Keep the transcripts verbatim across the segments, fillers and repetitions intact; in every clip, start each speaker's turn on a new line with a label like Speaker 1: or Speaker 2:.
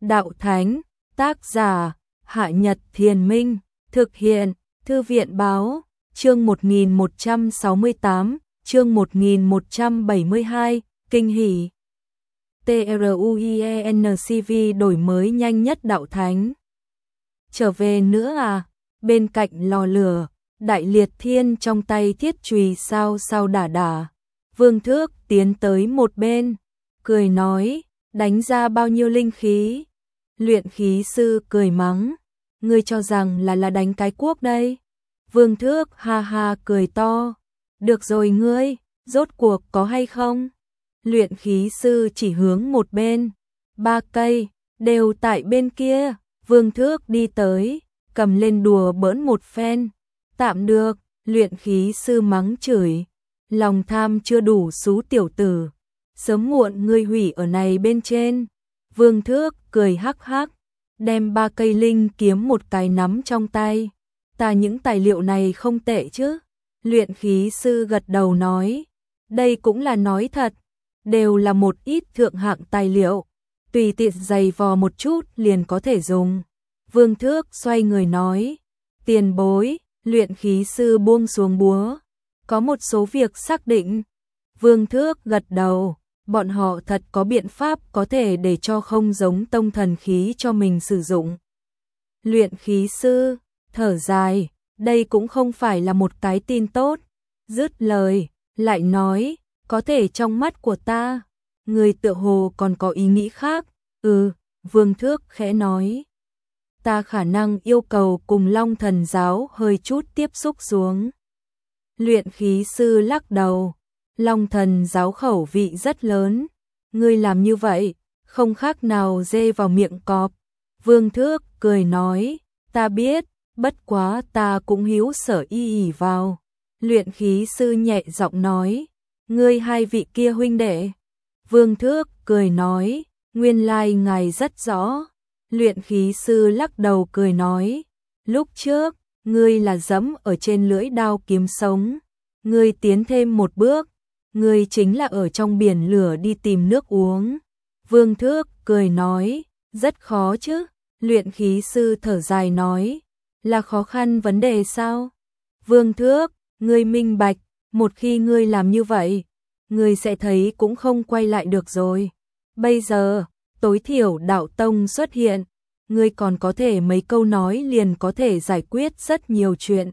Speaker 1: đạo thánh, tác giả, Hạ Nhật Thiền Minh, thực hiện, Thư viện Báo, chương một nghìn một trăm sáu mươi tám, chương một nghìn một trăm bảy mươi hai, kinh hỉ. TRUIENCV đổi mới nhanh nhất đạo thánh. Trở về nữa à? Bên cạnh lò lửa, Đại Liệt Thiên trong tay thiết chùy sao sao đả đả. Vương Thước tiến tới một bên, cười nói, đánh ra bao nhiêu linh khí? Luyện khí sư cười mắng, ngươi cho rằng là là đánh cái cuốc đây? Vương Thước ha ha cười to, được rồi ngươi, rốt cuộc có hay không? Luyện khí sư chỉ hướng một bên, ba cây, đều tại bên kia. Vương Thước đi tới, cầm lên đùa bỡn một phen, tạm được. Luyện khí sư mắng chửi, lòng tham chưa đủ xú tiểu tử, sớm muộn ngươi hủy ở này bên trên. Vương Thước cười hắc hắc, đem ba cây linh kiếm một cái nắm trong tay. Ta những tài liệu này không tệ chứ? Luyện khí sư gật đầu nói, đây cũng là nói thật, đều là một ít thượng hạng tài liệu, tùy tiện giày vò một chút liền có thể dùng. Vương Thước xoay người nói, tiền bối. Luyện khí sư buông xuống búa, có một số việc xác định. Vương Thước gật đầu, bọn họ thật có biện pháp có thể để cho không giống tông thần khí cho mình sử dụng. Luyện khí sư thở dài, đây cũng không phải là một cái tin tốt. Dứt lời, lại nói, có thể trong mắt của ta, người tựa hồ còn có ý nghĩ khác. Ừ, Vương Thước khẽ nói, ta khả năng yêu cầu cùng Long Thần giáo hơi chút tiếp xúc xuống. Luyện khí sư lắc đầu, Long Thần giáo khẩu vị rất lớn, ngươi làm như vậy, không khác nào dê vào miệng cọp. Vương Thước cười nói, ta biết, bất quá ta cũng hiếu sở y ỉ vào. Luyện khí sư nhẹ giọng nói, ngươi hai vị kia huynh đệ. Vương Thước cười nói, nguyên lai ngài rất rõ. Luyện khí sư lắc đầu cười nói, lúc trước, ngươi là dẫm ở trên lưỡi đao kiếm sống, ngươi tiến thêm một bước, ngươi chính là ở trong biển lửa đi tìm nước uống. Vương Thước cười nói, rất khó chứ? Luyện khí sư thở dài nói, là khó khăn vấn đề sao? Vương Thước, ngươi minh bạch, một khi ngươi làm như vậy, ngươi sẽ thấy cũng không quay lại được rồi. Bây giờ, tối thiểu đạo tông xuất hiện, ngươi còn có thể mấy câu nói liền có thể giải quyết rất nhiều chuyện.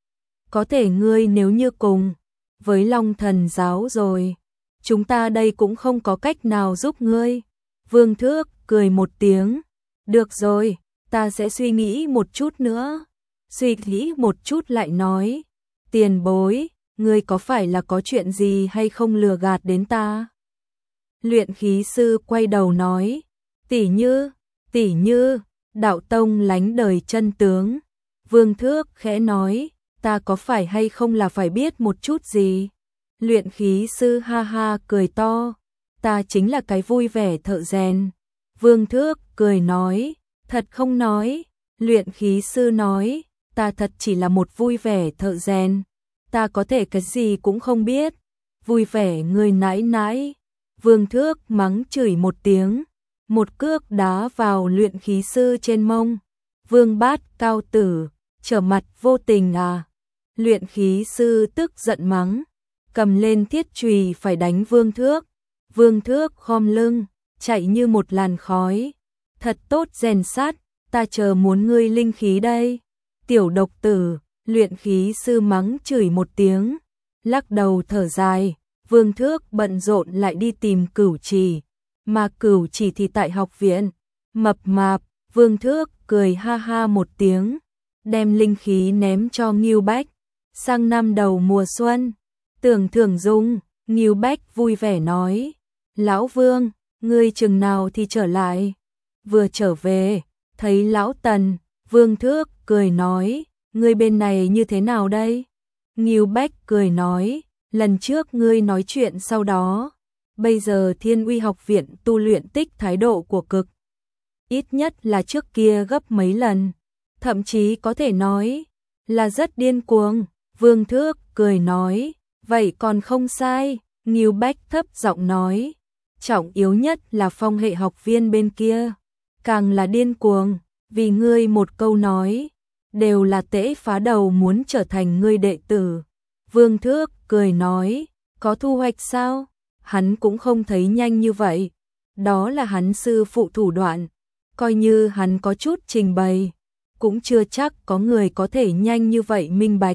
Speaker 1: Có thể ngươi nếu như cùng với Long Thần giáo rồi, chúng ta đây cũng không có cách nào giúp ngươi. Vương Thước cười một tiếng, được rồi, ta sẽ suy nghĩ một chút nữa. Suy nghĩ một chút lại nói, tiền bối, ngươi có phải là có chuyện gì hay không lừa gạt đến ta? Luyện khí sư quay đầu nói, tỷ như, tỷ như, đạo tông lánh đời chân tướng. Vương Thước khẽ nói, ta có phải hay không là phải biết một chút gì? Luyện khí sư ha ha cười to, ta chính là cái vui vẻ thợ rèn. Vương Thước cười nói, thật không nói. Luyện khí sư nói, ta thật chỉ là một vui vẻ thợ rèn, ta có thể cái gì cũng không biết. Vui vẻ người nãi nãi. Vương Thước mắng chửi một tiếng, một cước đá vào luyện khí sư trên mông. Vương Bát cao tử, trở mặt vô tình à? Luyện khí sư tức giận mắng, cầm lên thiết chùy phải đánh Vương Thước. Vương Thước khom lưng, chạy như một làn khói. Thật tốt rèn sát, ta chờ muốn ngươi linh khí đây. Tiểu độc tử, luyện khí sư mắng chửi một tiếng, lắc đầu thở dài. Vương Thước bận rộn lại đi tìm Cửu Trì, mà Cửu Trì thì tại học viện. Mập mạp, Vương Thước cười ha ha một tiếng, đem linh khí ném cho Ngưu Bách. Sang năm đầu mùa xuân, tưởng thưởng dung, Ngưu Bách vui vẻ nói, lão Vương, ngươi chừng nào thì trở lại? Vừa trở về, thấy lão Tần. Vương Thước cười nói, ngươi bên này như thế nào đây? Ngưu Bách cười nói, lần trước ngươi nói chuyện sau đó, bây giờ Thiên Uy học viện tu luyện tích thái độ của cực. Ít nhất là trước kia gấp mấy lần, thậm chí có thể nói là rất điên cuồng. Vương Thước cười nói, vậy còn không sai. Ngưu Bách thấp giọng nói, trọng yếu nhất là phong hệ học viên bên kia, càng là điên cuồng, vì ngươi một câu nói, đều là tễ phá đầu muốn trở thành ngươi đệ tử. Vương Thước cười nói, có thu hoạch sao? Hắn cũng không thấy nhanh như vậy. Đó là hắn sư phụ thủ đoạn, coi như hắn có chút trình bày, cũng chưa chắc có người có thể nhanh như vậy minh bạch.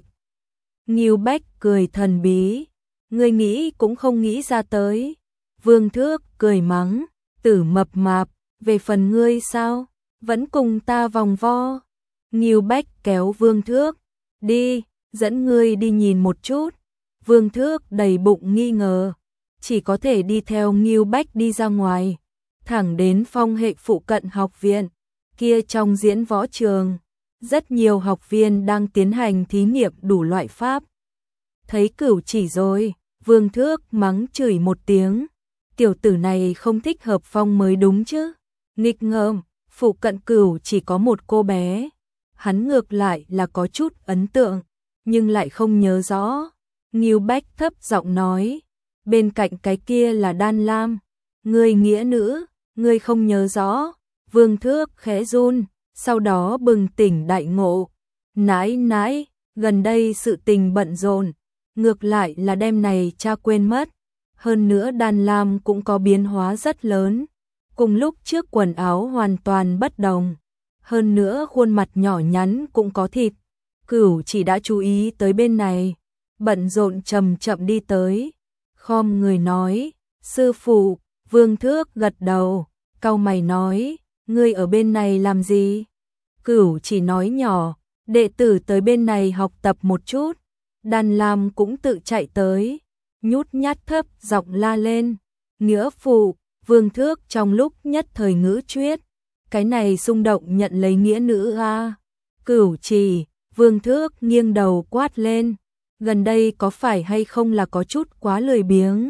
Speaker 1: Ngưu Bách cười thần bí, ngươi nghĩ cũng không nghĩ ra tới. Vương Thước cười mắng, tử mập mạp, về phần ngươi sao, vẫn cùng ta vòng vo. Ngưu Bách kéo Vương Thước, đi, dẫn ngươi đi nhìn một chút. Vương Thước đầy bụng nghi ngờ, chỉ có thể đi theo Ngưu Bách đi ra ngoài, thẳng đến Phong Hệ phụ cận học viện. Kia trong diễn võ trường, rất nhiều học viên đang tiến hành thí nghiệm đủ loại pháp. Thấy Cửu Chỉ rồi, Vương Thước mắng chửi một tiếng, tiểu tử này không thích hợp Phong mới đúng chứ. Nghịch ngợm, phụ cận Cửu chỉ có một cô bé, hắn ngược lại là có chút ấn tượng, nhưng lại không nhớ rõ. Ngưu Bách thấp giọng nói, bên cạnh cái kia là Đan Lam, ngươi nghĩa nữ, ngươi không nhớ rõ. Vương Thước khẽ run, sau đó bừng tỉnh đại ngộ, nãi nãi, gần đây sự tình bận rộn, ngược lại là đêm này cha quên mất. Hơn nữa Đan Lam cũng có biến hóa rất lớn, cùng lúc trước quần áo hoàn toàn bất đồng, hơn nữa khuôn mặt nhỏ nhắn cũng có thịt. Cửu chỉ đã chú ý tới bên này, bận rộn chậm chậm đi tới, khom người nói, sư phụ. Vương Thước gật đầu, cau mày nói, ngươi ở bên này làm gì? Cửu chỉ nói nhỏ, đệ tử tới bên này học tập một chút. Đan Lam cũng tự chạy tới, nhút nhát thấp giọng la lên, nghĩa phụ. Vương Thước trong lúc nhất thời ngữ chuyết, cái này xung động nhận lấy nghĩa nữ a. Cửu chỉ, Vương Thước nghiêng đầu quát lên, gần đây có phải hay không là có chút quá lười biếng?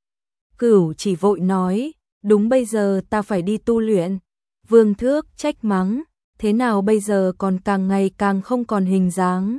Speaker 1: Cửu chỉ vội nói, đúng bây giờ ta phải đi tu luyện. Vương Thước trách mắng, thế nào bây giờ còn càng ngày càng không còn hình dáng.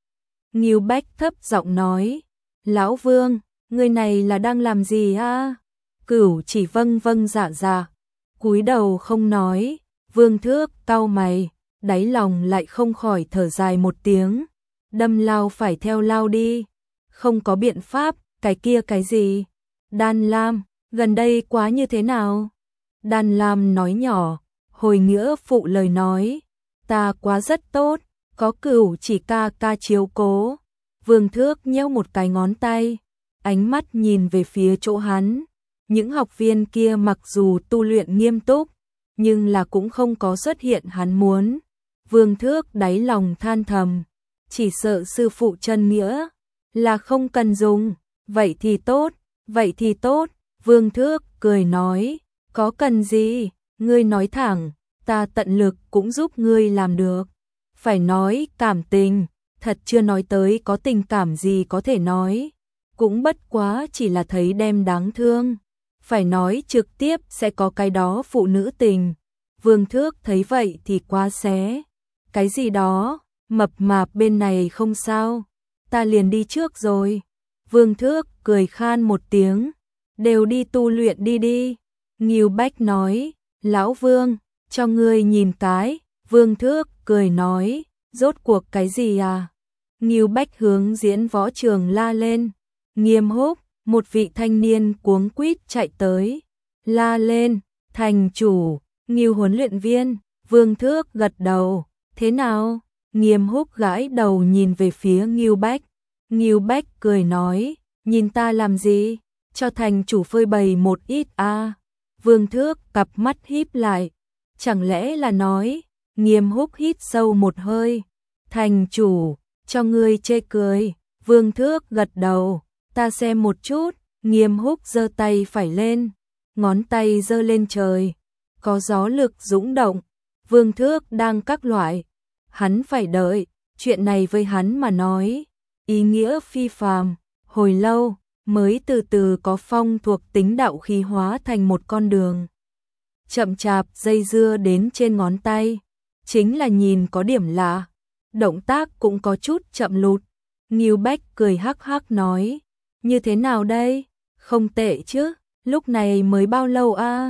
Speaker 1: Ngưu Bách thấp giọng nói, lão Vương, người này là đang làm gì a? Cửu chỉ vâng vâng dạ dạ, cúi đầu không nói. Vương Thước cau mày, đáy lòng lại không khỏi thở dài một tiếng, đâm lao phải theo lao đi, không có biện pháp. Cái kia cái gì? Đan Lam, gần đây quá như thế nào? Đan Lam nói nhỏ, hồi nghĩa phụ lời nói, ta quá rất tốt, có Cửu chỉ ca ca chiếu cố. Vương Thước nhếch một cái ngón tay, ánh mắt nhìn về phía chỗ hắn. Những học viên kia mặc dù tu luyện nghiêm túc, nhưng là cũng không có xuất hiện hắn muốn. Vương Thước đáy lòng than thầm, chỉ sợ sư phụ chân nghĩa là không cần dùng, vậy thì tốt, vậy thì tốt. Vương Thước cười nói, có cần gì, ngươi nói thẳng, ta tận lực cũng giúp ngươi làm được. Phải nói cảm tình, thật chưa nói tới có tình cảm gì có thể nói, cũng bất quá chỉ là thấy đem đáng thương. Phải nói trực tiếp sẽ có cái đó phụ nữ tình. Vương Thước thấy vậy thì quá xé. Cái gì đó, mập mạp bên này không sao, ta liền đi trước rồi. Vương Thước cười khan một tiếng, đều đi tu luyện đi đi. Ngưu Bách nói, lão Vương, cho ngươi nhìn cái. Vương Thước cười nói, rốt cuộc cái gì à? Ngưu Bách hướng diễn võ trường la lên. Nghiêm Húc, một vị thanh niên cuống quýt chạy tới, la lên, thành chủ, Ngưu huấn luyện viên. Vương Thước gật đầu, thế nào? Nghiêm Húc gãi đầu nhìn về phía Ngưu Bách. Ngưu Bách cười nói, nhìn ta làm gì? Cho thành chủ phơi bày một ít a. À. Vương Thước cặp mắt híp lại, chẳng lẽ là nói? Nghiêm Húc hít sâu một hơi, thành chủ, cho ngươi chê cười. Vương Thước gật đầu, ta xem một chút. Nghiêm Húc giơ tay phải lên, ngón tay giơ lên trời, có gió lực dũng động. Vương Thước đang các loại, hắn phải đợi, chuyện này với hắn mà nói, ý nghĩa phi phàm, hồi lâu mới từ từ có phong thuộc tính đạo khí hóa thành một con đường. Chậm chạp dây dưa đến trên ngón tay, chính là nhìn có điểm lạ, động tác cũng có chút chậm lụt. Ngưu Bách cười hắc hắc nói, như thế nào đây? Không tệ chứ, lúc này mới bao lâu a? À?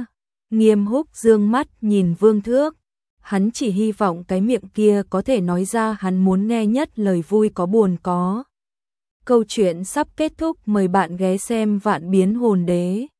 Speaker 1: Nghiêm Húc dương mắt nhìn Vương Thước, hắn chỉ hy vọng cái miệng kia có thể nói ra hắn muốn nghe nhất lời vui có buồn có. Câu chuyện sắp kết thúc, mời bạn ghé xem Vạn Biến Hồn Đế.